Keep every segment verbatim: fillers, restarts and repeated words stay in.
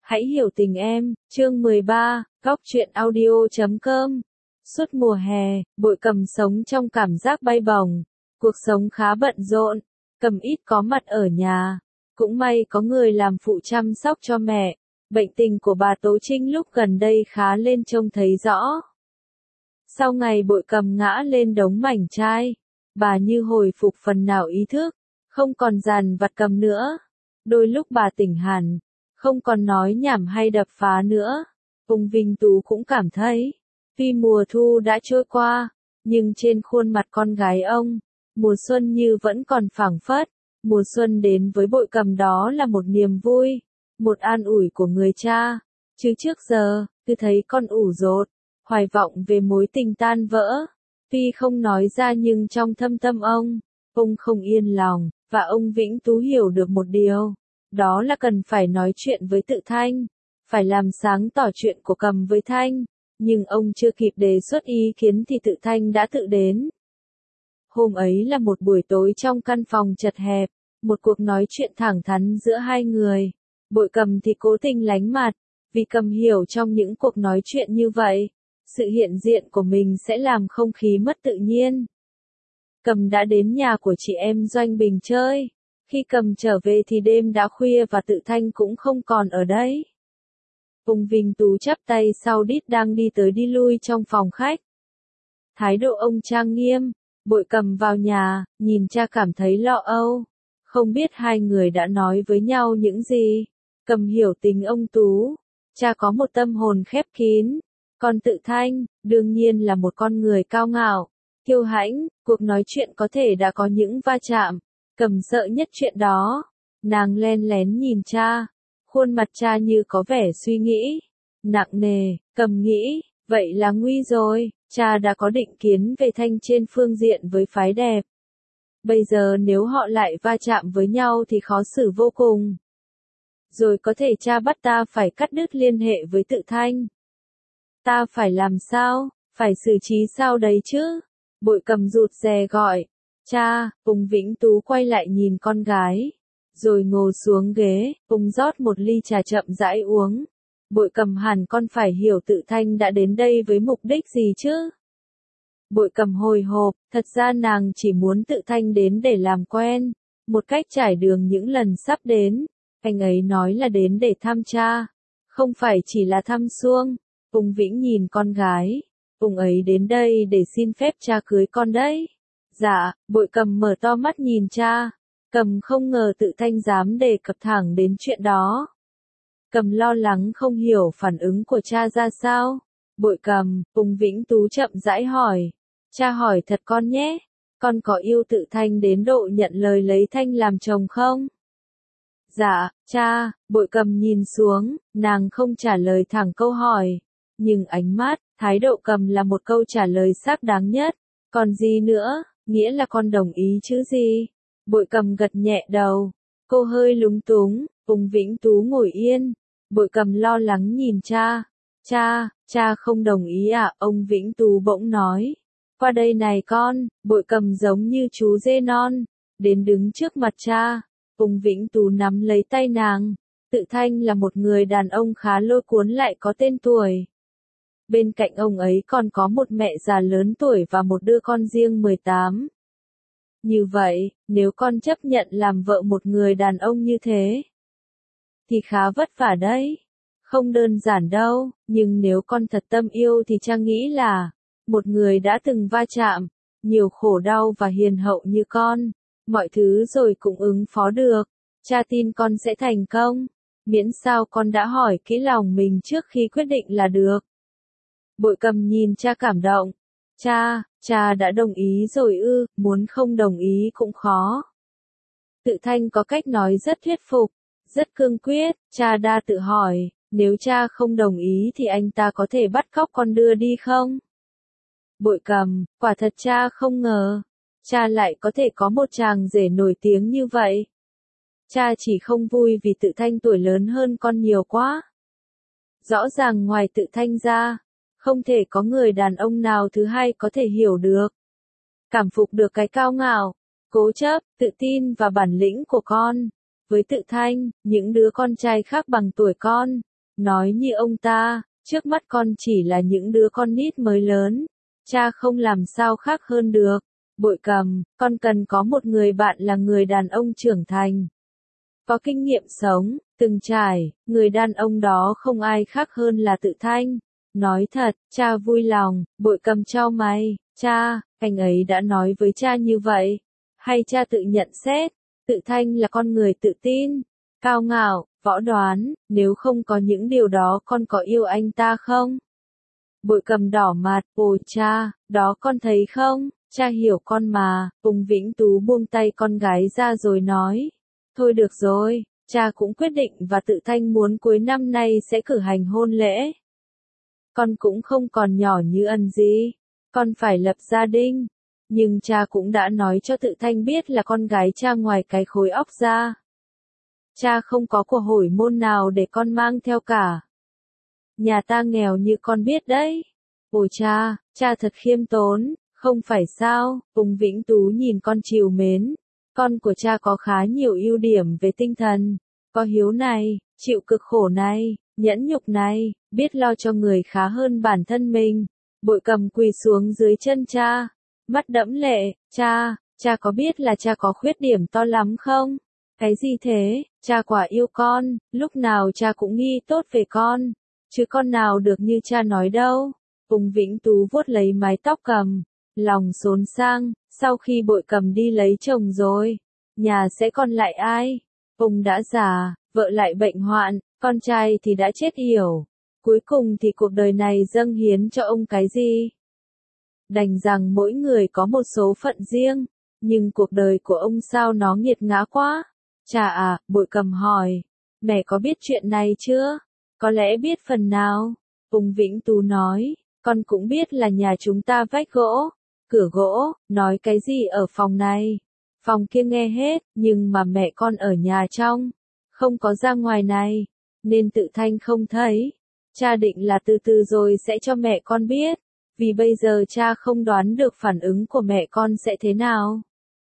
Hãy hiểu tình em, chương mười ba, góc truyện audio chấm com. Suốt mùa hè, Bội Cầm sống trong cảm giác bay bổng. Cuộc sống khá bận rộn, Cầm ít có mặt ở nhà. Cũng may có người làm phụ chăm sóc cho mẹ. Bệnh tình của bà Tố Trinh lúc gần đây khá lên trông thấy rõ. Sau ngày Bội Cầm ngã lên đống mảnh chai, bà như hồi phục phần nào ý thức, không còn dằn vặt Cầm nữa. Đôi lúc bà tỉnh hẳn, không còn nói nhảm hay đập phá nữa. Ung Vinh Tú cũng cảm thấy, tuy mùa thu đã trôi qua, nhưng trên khuôn mặt con gái ông, mùa xuân như vẫn còn phảng phất. Mùa xuân đến với Bội Cầm đó là một niềm vui, một an ủi của người cha. Chứ trước giờ, cứ thấy con ủ rột, hoài vọng về mối tình tan vỡ. Tuy không nói ra nhưng trong thâm tâm ông, ông không yên lòng, và ông Vĩnh Tú hiểu được một điều. Đó là cần phải nói chuyện với Tự Thanh, phải làm sáng tỏ chuyện của Cầm với Thanh, nhưng ông chưa kịp đề xuất ý kiến thì Tự Thanh đã tự đến. Hôm ấy là một buổi tối trong căn phòng chật hẹp, một cuộc nói chuyện thẳng thắn giữa hai người. Bội Cầm thì cố tình lánh mặt, vì Cầm hiểu trong những cuộc nói chuyện như vậy, sự hiện diện của mình sẽ làm không khí mất tự nhiên. Cầm đã đến nhà của chị em Doanh Bình chơi. Khi Cầm trở về thì đêm đã khuya và Tự Thanh cũng không còn ở đấy. Ung Vinh Tú chắp tay sau đít đang đi tới đi lui trong phòng khách. Thái độ ông trang nghiêm. Bội Cầm vào nhà, nhìn cha cảm thấy lo âu. Không biết hai người đã nói với nhau những gì. Cầm hiểu tình ông Tú. Cha có một tâm hồn khép kín. Còn Tự Thanh, đương nhiên là một con người cao ngạo, kiêu hãnh. Cuộc nói chuyện có thể đã có những va chạm. Cầm sợ nhất chuyện đó. Nàng len lén nhìn cha. Khuôn mặt cha như có vẻ suy nghĩ. Nặng nề. Cầm nghĩ, vậy là nguy rồi. Cha đã có định kiến về Thanh trên phương diện với phái đẹp. Bây giờ nếu họ lại va chạm với nhau thì khó xử vô cùng. Rồi có thể cha bắt ta phải cắt đứt liên hệ với Tự Thanh. Ta phải làm sao? Phải xử trí sao đấy chứ? Bội Cầm rụt rè gọi. Cha. Ung Vĩnh Tú quay lại nhìn con gái, rồi ngồi xuống ghế. Ung rót một ly trà chậm rãi uống. Bội Cầm hẳn con phải hiểu Tự Thanh đã đến đây với mục đích gì chứ? Bội Cầm hồi hộp, thật ra nàng chỉ muốn Tự Thanh đến để làm quen, một cách trải đường những lần sắp đến. Anh ấy nói là đến để thăm cha, không phải chỉ là thăm suông. Ung Vĩnh nhìn con gái. Ung ấy đến đây để xin phép cha cưới con đấy. Dạ. Bội Cầm mở to mắt nhìn cha. Cầm không ngờ Tự Thanh dám đề cập thẳng đến chuyện đó. Cầm lo lắng không hiểu phản ứng của cha ra sao. Bội Cầm. Ung Vĩnh Tú chậm rãi hỏi. Cha hỏi thật con nhé, con có yêu Tự Thanh đến độ nhận lời lấy Thanh làm chồng không? Dạ, cha. Bội Cầm nhìn xuống, nàng không trả lời thẳng câu hỏi. Nhưng ánh mắt, thái độ Cầm là một câu trả lời xác đáng nhất. Còn gì nữa, nghĩa là con đồng ý chứ gì? Bội Cầm gật nhẹ đầu. Cô hơi lúng túng. Ung Vĩnh Tú ngồi yên. Bội Cầm lo lắng nhìn cha. Cha, cha không đồng ý à? Ông Vĩnh Tú bỗng nói. Qua đây này con. Bội Cầm giống như chú dê non, đến đứng trước mặt cha. Ung Vĩnh Tú nắm lấy tay nàng. Tự Thanh là một người đàn ông khá lôi cuốn lại có tên tuổi. Bên cạnh ông ấy còn có một mẹ già lớn tuổi và một đứa con riêng mười tám. Như vậy, nếu con chấp nhận làm vợ một người đàn ông như thế, thì khá vất vả đấy. Không đơn giản đâu, nhưng nếu con thật tâm yêu thì cha nghĩ là, một người đã từng va chạm, nhiều khổ đau và hiền hậu như con, mọi thứ rồi cũng ứng phó được. Cha tin con sẽ thành công, miễn sao con đã hỏi kỹ lòng mình trước khi quyết định là được. Bội Cầm nhìn cha cảm động. Cha, cha đã đồng ý rồi ư? Muốn không đồng ý cũng khó. Tự Thanh có cách nói rất thuyết phục, rất cương quyết. Cha đa tự hỏi, nếu cha không đồng ý thì anh ta có thể bắt cóc con đưa đi không? Bội Cầm, quả thật cha không ngờ, cha lại có thể có một chàng rể nổi tiếng như vậy. Cha chỉ không vui vì Tự Thanh tuổi lớn hơn con nhiều quá. Rõ ràng ngoài Tự Thanh ra, không thể có người đàn ông nào thứ hai có thể hiểu được, cảm phục được cái cao ngạo, cố chấp, tự tin và bản lĩnh của con. Với Tự Thanh, những đứa con trai khác bằng tuổi con, nói như ông ta, trước mắt con chỉ là những đứa con nít mới lớn, cha không làm sao khác hơn được. Bội Cầm, con cần có một người bạn là người đàn ông trưởng thành, có kinh nghiệm sống, từng trải, người đàn ông đó không ai khác hơn là Tự Thanh. Nói thật, cha vui lòng. Bội Cầm chau mày, cha, anh ấy đã nói với cha như vậy, hay cha tự nhận xét? Tự Thanh là con người tự tin, cao ngạo, võ đoán, nếu không có những điều đó con có yêu anh ta không? Bội Cầm đỏ mặt, ôi cha, đó con thấy không, cha hiểu con mà. Phùng Vĩnh Tú buông tay con gái ra rồi nói, thôi được rồi, cha cũng quyết định và Tự Thanh muốn cuối năm nay sẽ cử hành hôn lễ. Con cũng không còn nhỏ như Ân gì, con phải lập gia đình. Nhưng cha cũng đã nói cho Tự Thanh biết là con gái cha ngoài cái khối óc ra. Cha không có của hồi môn nào để con mang theo cả. Nhà ta nghèo như con biết đấy. Ôi cha, cha thật khiêm tốn, không phải sao? Phùng Vĩnh Tú nhìn con trìu mến. Con của cha có khá nhiều ưu điểm về tinh thần, có hiếu này, chịu cực khổ này, nhẫn nhục này, biết lo cho người khá hơn bản thân mình. Bội Cầm quỳ xuống dưới chân cha, mắt đẫm lệ, cha, cha có biết là cha có khuyết điểm to lắm không? Cái gì thế? Cha quả yêu con, lúc nào cha cũng nghĩ tốt về con, chứ con nào được như cha nói đâu. Phùng Vĩnh Tú vuốt lấy mái tóc Cầm, lòng xốn sang, sau khi Bội Cầm đi lấy chồng rồi, nhà sẽ còn lại ai? Ông đã già, vợ lại bệnh hoạn, con trai thì đã chết yểu. Cuối cùng thì cuộc đời này dâng hiến cho ông cái gì? Đành rằng mỗi người có một số phận riêng, nhưng cuộc đời của ông sao nó nghiệt ngã quá? Cha à, Bội Cầm hỏi, mẹ có biết chuyện này chưa? Có lẽ biết phần nào. Phùng Vĩnh Tú nói, con cũng biết là nhà chúng ta vách gỗ, cửa gỗ, nói cái gì ở phòng này, phòng kia nghe hết, nhưng mà mẹ con ở nhà trong, không có ra ngoài này, nên Tự Thanh không thấy. Cha định là từ từ rồi sẽ cho mẹ con biết, vì bây giờ cha không đoán được phản ứng của mẹ con sẽ thế nào.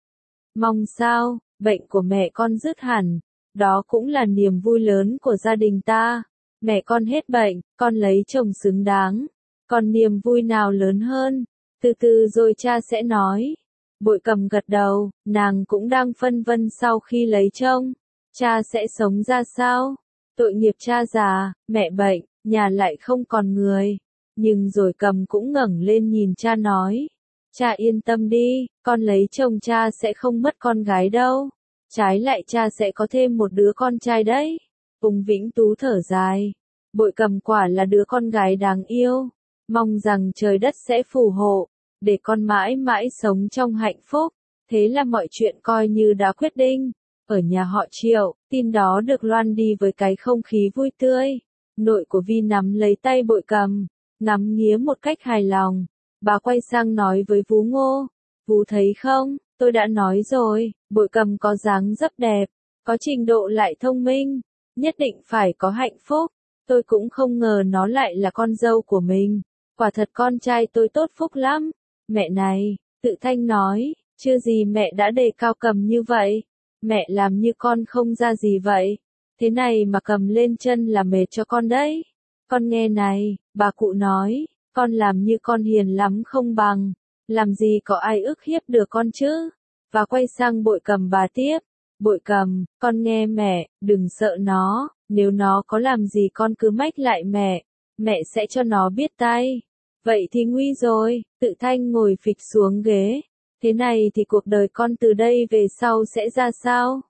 Mong sao, bệnh của mẹ con dứt hẳn, đó cũng là niềm vui lớn của gia đình ta. Mẹ con hết bệnh, con lấy chồng xứng đáng, còn niềm vui nào lớn hơn? Từ từ rồi cha sẽ nói. Bội Cầm gật đầu, nàng cũng đang phân vân sau khi lấy chồng, cha sẽ sống ra sao? Tội nghiệp cha già, mẹ bệnh, nhà lại không còn người. Nhưng rồi Cầm cũng ngẩng lên nhìn cha nói, cha yên tâm đi, con lấy chồng cha sẽ không mất con gái đâu. Trái lại cha sẽ có thêm một đứa con trai đấy. Phùng Vĩnh Tú thở dài, Bội Cầm quả là đứa con gái đáng yêu, mong rằng trời đất sẽ phù hộ, để con mãi mãi sống trong hạnh phúc. Thế là mọi chuyện coi như đã quyết định. Ở nhà họ Triệu, tin đó được loan đi với cái không khí vui tươi. Nội của Vi nắm lấy tay Bội Cầm, ngắm nghía một cách hài lòng. Bà quay sang nói với Vú Ngô, Vú thấy không, tôi đã nói rồi, Bội Cầm có dáng dấp đẹp, có trình độ lại thông minh, nhất định phải có hạnh phúc. Tôi cũng không ngờ nó lại là con dâu của mình. Quả thật con trai tôi tốt phúc lắm. Mẹ này, Tự Thanh nói, chưa gì mẹ đã đề cao Cầm như vậy. Mẹ làm như con không ra gì vậy. Thế này mà cầm lên chân là mệt cho con đấy. Con nghe này, bà cụ nói, con làm như con hiền lắm không bằng. Làm gì có ai ức hiếp được con chứ? Và quay sang Bội Cầm bà tiếp. Bội Cầm, con nghe mẹ, đừng sợ nó. Nếu nó có làm gì con cứ mách lại mẹ. Mẹ sẽ cho nó biết tay. Vậy thì nguy rồi. Tự Thanh ngồi phịch xuống ghế. Thế này thì cuộc đời con từ đây về sau sẽ ra sao?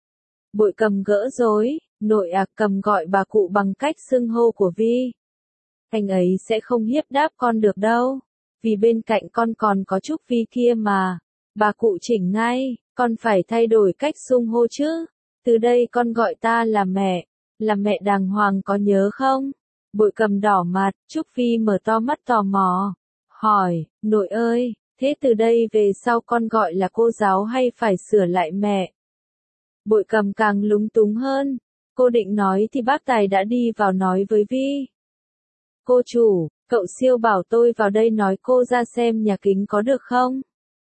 Bội Cầm gỡ rối, nội à Cầm gọi bà cụ bằng cách xưng hô của Vi. Anh ấy sẽ không hiếp đáp con được đâu, vì bên cạnh con còn có Trúc Vi kia mà. Bà cụ chỉnh ngay, con phải thay đổi cách xưng hô chứ. Từ đây con gọi ta là mẹ, là mẹ đàng hoàng có nhớ không? Bội Cầm đỏ mặt, Trúc Vi mở to mắt tò mò, hỏi, nội ơi, thế từ đây về sau con gọi là cô giáo hay phải sửa lại mẹ? Bội Cầm càng lúng túng hơn, cô định nói thì bác Tài đã đi vào nói với Vi. Cô chủ, cậu siêu bảo tôi vào đây nói cô ra xem nhà kính có được không?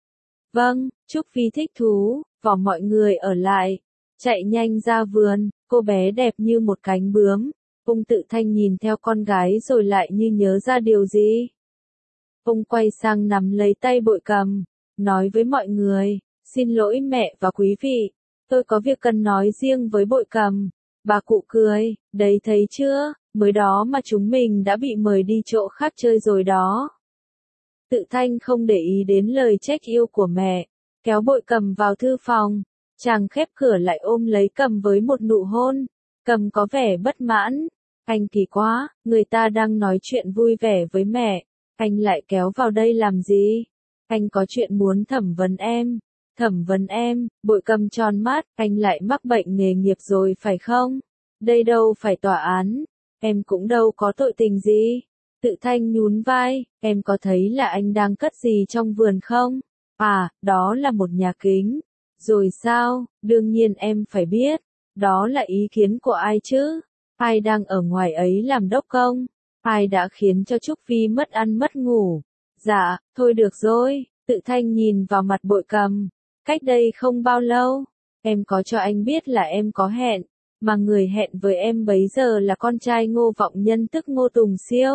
Vâng, Trúc Vi thích thú, vỏ mọi người ở lại, chạy nhanh ra vườn, cô bé đẹp như một cánh bướm, Ông Tự Thanh nhìn theo con gái rồi lại như nhớ ra điều gì. Ông quay sang nắm lấy tay Bội Cầm, nói với mọi người, xin lỗi mẹ và quý vị, tôi có việc cần nói riêng với Bội Cầm. Bà cụ cười, đấy thấy chưa, mới đó mà chúng mình đã bị mời đi chỗ khác chơi rồi đó. Tự Thanh không để ý đến lời trách yêu của mẹ, kéo Bội Cầm vào thư phòng, chàng khép cửa lại ôm lấy Cầm với một nụ hôn. Cầm có vẻ bất mãn, anh kỳ quá, người ta đang nói chuyện vui vẻ với mẹ, anh lại kéo vào đây làm gì? Anh có chuyện muốn thẩm vấn em. Thẩm vấn em? Bội Cầm tròn mắt, anh lại mắc bệnh nghề nghiệp rồi phải không? Đây đâu phải tòa án, em cũng đâu có tội tình gì. Tự Thanh nhún vai, em có thấy là anh đang cất gì trong vườn không? À, đó là một nhà kính. Rồi sao, đương nhiên em phải biết, đó là ý kiến của ai chứ? Ai đang ở ngoài ấy làm đốc công? Ai đã khiến cho Trúc Vi mất ăn mất ngủ? Dạ, thôi được rồi, Tự Thanh nhìn vào mặt Bội Cầm. Cách đây không bao lâu, em có cho anh biết là em có hẹn, mà người hẹn với em bấy giờ là con trai Ngô Vọng Nhân tức Ngô Tùng Siêu.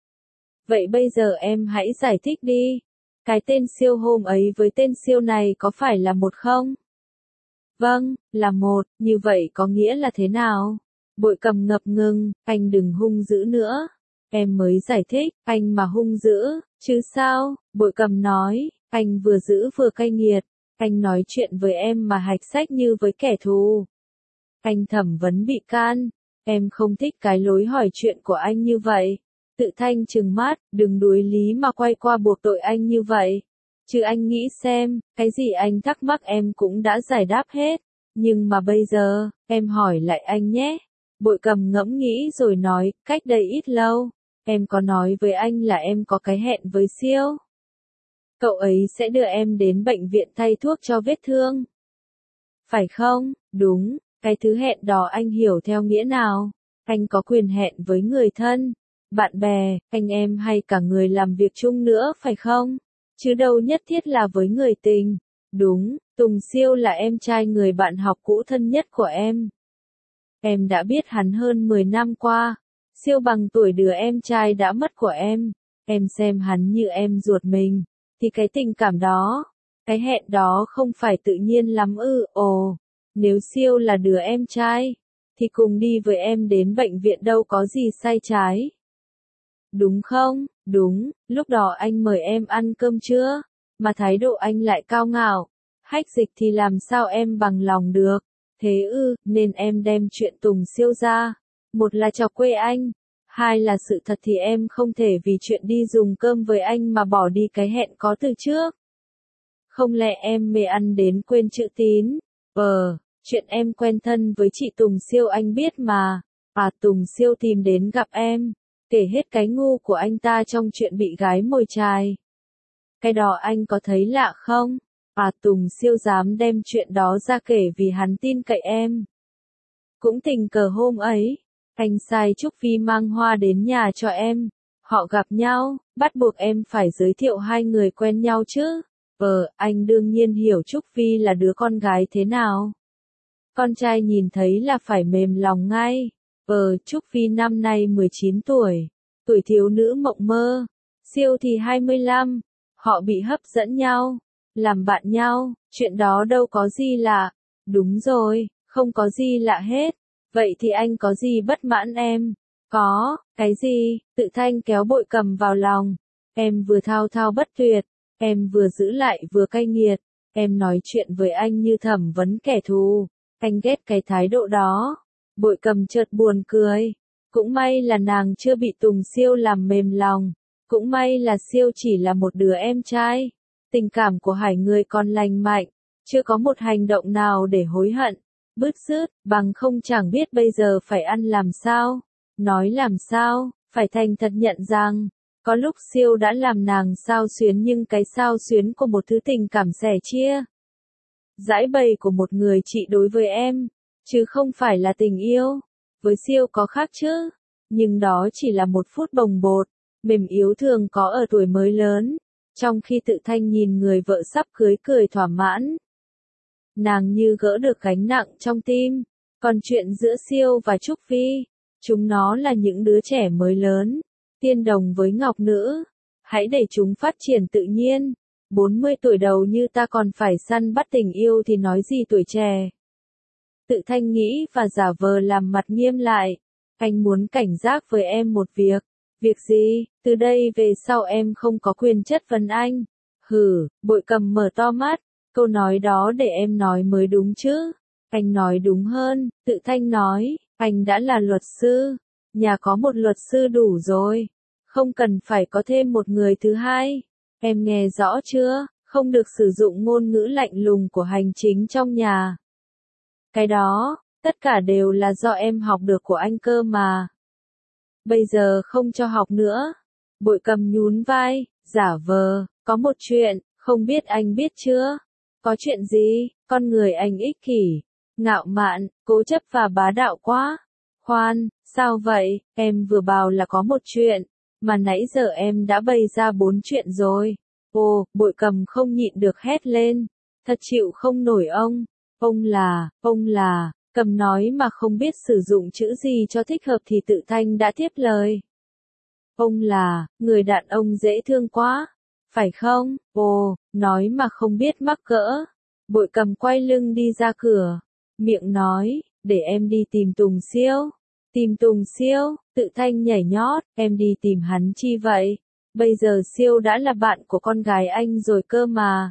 Vậy bây giờ em hãy giải thích đi, cái tên Siêu hôm ấy với tên Siêu này có phải là một không? Vâng, là một, như vậy có nghĩa là thế nào? Bội Cầm ngập ngừng, anh đừng hung dữ nữa. Em mới giải thích, anh mà hung dữ, chứ sao? Bội Cầm nói, anh vừa dữ vừa cay nghiệt, anh nói chuyện với em mà hạch sách như với kẻ thù. Anh thẩm vấn bị can, em không thích cái lối hỏi chuyện của anh như vậy. Tự Thanh trừng mắt, đừng đuối lý mà quay qua buộc tội anh như vậy. Chứ anh nghĩ xem, cái gì anh thắc mắc em cũng đã giải đáp hết. Nhưng mà bây giờ, em hỏi lại anh nhé. Bội Cầm ngẫm nghĩ rồi nói, cách đây ít lâu, em có nói với anh là em có cái hẹn với Siêu. Cậu ấy sẽ đưa em đến bệnh viện thay thuốc cho vết thương. Phải không? Đúng, cái thứ hẹn đó anh hiểu theo nghĩa nào? Anh có quyền hẹn với người thân, bạn bè, anh em hay cả người làm việc chung nữa phải không? Chứ đâu nhất thiết là với người tình. Đúng, Tùng Siêu là em trai người bạn học cũ thân nhất của em. Em đã biết hắn hơn mười năm qua. Siêu bằng tuổi đứa em trai đã mất của em. Em xem hắn như em ruột mình. Thì cái tình cảm đó, cái hẹn đó không phải tự nhiên lắm ư, ồ. Nếu Siêu là đứa em trai, thì cùng đi với em đến bệnh viện đâu có gì sai trái. Đúng không? Đúng, lúc đó anh mời em ăn cơm trưa, mà thái độ anh lại cao ngạo. Hách Dịch thì làm sao em bằng lòng được. Thế ư, nên em đem chuyện Tùng Siêu ra. Một là chọc quê anh, hai là sự thật thì em không thể vì chuyện đi dùng cơm với anh mà bỏ đi cái hẹn có từ trước. Không lẽ em mê ăn đến quên chữ tín? Ờ, chuyện em quen thân với chị Tùng Siêu anh biết mà. À, Tùng Siêu tìm đến gặp em, kể hết cái ngu của anh ta trong chuyện bị gái mồi chài. Cái đó anh có thấy lạ không? À, Tùng Siêu dám đem chuyện đó ra kể vì hắn tin cậy em. Cũng tình cờ hôm ấy, anh sai Trúc Vi mang hoa đến nhà cho em. Họ gặp nhau, bắt buộc em phải giới thiệu hai người quen nhau chứ. Ờ, anh đương nhiên hiểu Trúc Vi là đứa con gái thế nào. Con trai nhìn thấy là phải mềm lòng ngay. Ờ, Trúc Vi năm nay mười chín tuổi, tuổi thiếu nữ mộng mơ. Siêu thì hai mươi lăm, họ bị hấp dẫn nhau, làm bạn nhau, chuyện đó đâu có gì lạ. Đúng rồi, không có gì lạ hết. Vậy thì anh có gì bất mãn em? Có, cái gì? Tự Thanh kéo Bội Cầm vào lòng. Em vừa thao thao bất tuyệt, em vừa giữ lại vừa cay nghiệt, em nói chuyện với anh như thẩm vấn kẻ thù. Anh ghét cái thái độ đó. Bội Cầm chợt buồn cười. Cũng may là nàng chưa bị Tùng Siêu làm mềm lòng. Cũng may là Siêu chỉ là một đứa em trai. Tình cảm của hai người còn lành mạnh, chưa có một hành động nào để hối hận. Bứt rứt, bằng không chẳng biết bây giờ phải ăn làm sao, nói làm sao, phải thành thật nhận rằng, có lúc Siêu đã làm nàng xao xuyến nhưng cái xao xuyến của một thứ tình cảm sẻ chia. Giải bày của một người chị đối với em, chứ không phải là tình yêu. Với Siêu có khác chứ, nhưng đó chỉ là một phút bồng bột, mềm yếu thường có ở tuổi mới lớn, trong khi Tự Thanh nhìn người vợ sắp cưới cười thỏa mãn. Nàng như gỡ được gánh nặng trong tim, còn chuyện giữa Siêu và Trúc Vi, Chúng nó là những đứa trẻ mới lớn, tiên đồng với ngọc nữ. Hãy để chúng phát triển tự nhiên. bốn mươi tuổi đầu như ta còn phải săn bắt tình yêu thì nói gì tuổi trẻ. Tự Thanh nghĩ và giả vờ làm mặt nghiêm lại. Anh muốn cảnh giác với em một việc. Việc gì? Từ đây về sau em không có quyền chất vấn anh. Hử, Bội Cầm mở to mắt. Câu nói đó để em nói mới đúng chứ. Anh nói đúng hơn, Tự Thanh nói. Anh đã là luật sư. Nhà có một luật sư đủ rồi. Không cần phải có thêm một người thứ hai. Em nghe rõ chưa? Không được sử dụng ngôn ngữ lạnh lùng của hành chính trong nhà. Cái đó, tất cả đều là do em học được của anh cơ mà. Bây giờ không cho học nữa. Bội Cầm nhún vai, giả vờ, có một chuyện, không biết anh biết chưa? Có chuyện gì? Con người anh ích kỷ, ngạo mạn, cố chấp và bá đạo quá. Khoan, sao vậy? Em vừa bảo là có một chuyện, mà nãy giờ em đã bày ra bốn chuyện rồi. Ồ, Bội Cầm không nhịn được hét lên. Thật chịu không nổi ông. Ông là, ông là, Cầm nói mà không biết sử dụng chữ gì cho thích hợp thì Tự Thanh đã tiếp lời. Ông là, người đàn ông dễ thương quá. Phải không? Ồ, nói mà không biết mắc cỡ. Bội Cầm quay lưng đi ra cửa. Miệng nói, để em đi tìm Tùng Siêu. Tìm Tùng Siêu, Tự Thanh nhảy nhót, em đi tìm hắn chi vậy? Bây giờ Siêu đã là bạn của con gái anh rồi cơ mà.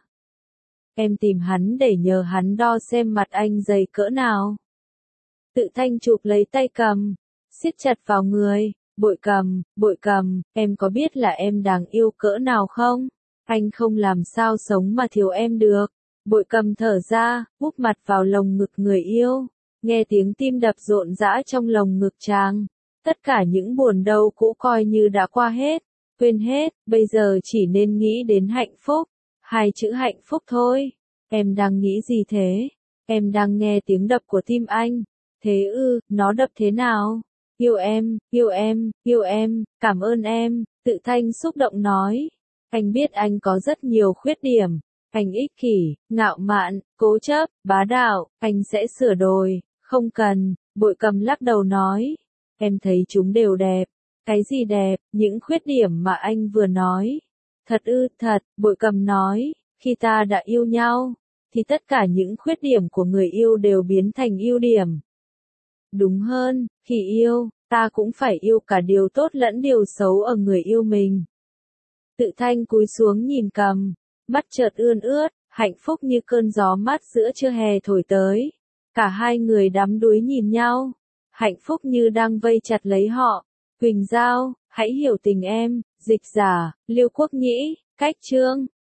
Em tìm hắn để nhờ hắn đo xem mặt anh dày cỡ nào. Tự Thanh chụp lấy tay Cầm, siết chặt vào người. Bội Cầm, Bội Cầm, em có biết là em đáng yêu cỡ nào không? Anh không làm sao sống mà thiếu em được. Bội Cầm thở ra, úp mặt vào lồng ngực người yêu. Nghe tiếng tim đập rộn rã trong lồng ngực chàng. Tất cả những buồn đau cũ coi như đã qua hết, quên hết, bây giờ chỉ nên nghĩ đến hạnh phúc. Hai chữ hạnh phúc thôi. Em đang nghĩ gì thế? Em đang nghe tiếng đập của tim anh. Thế ư, nó đập thế nào? Yêu em, yêu em, yêu em, cảm ơn em, Tự Thanh xúc động nói. Anh biết anh có rất nhiều khuyết điểm. Anh ích kỷ, ngạo mạn, cố chấp, bá đạo, anh sẽ sửa đổi. Không cần, Bội Cầm lắc đầu nói. Em thấy chúng đều đẹp. Cái gì đẹp? Những khuyết điểm mà anh vừa nói. Thật ư, thật, Bội Cầm nói. Khi ta đã yêu nhau, thì tất cả những khuyết điểm của người yêu đều biến thành ưu điểm. Đúng hơn, khi yêu, ta cũng phải yêu cả điều tốt lẫn điều xấu ở người yêu mình. Tự Thanh cúi xuống nhìn Cầm, mắt chợt ươn ướt, hạnh phúc như cơn gió mát giữa trưa hè thổi tới. Cả hai người đắm đuối nhìn nhau, hạnh phúc như đang vây chặt lấy họ. Quỳnh Giao, hãy hiểu tình em, dịch giả, Liêu Quốc Nhĩ, cách chương.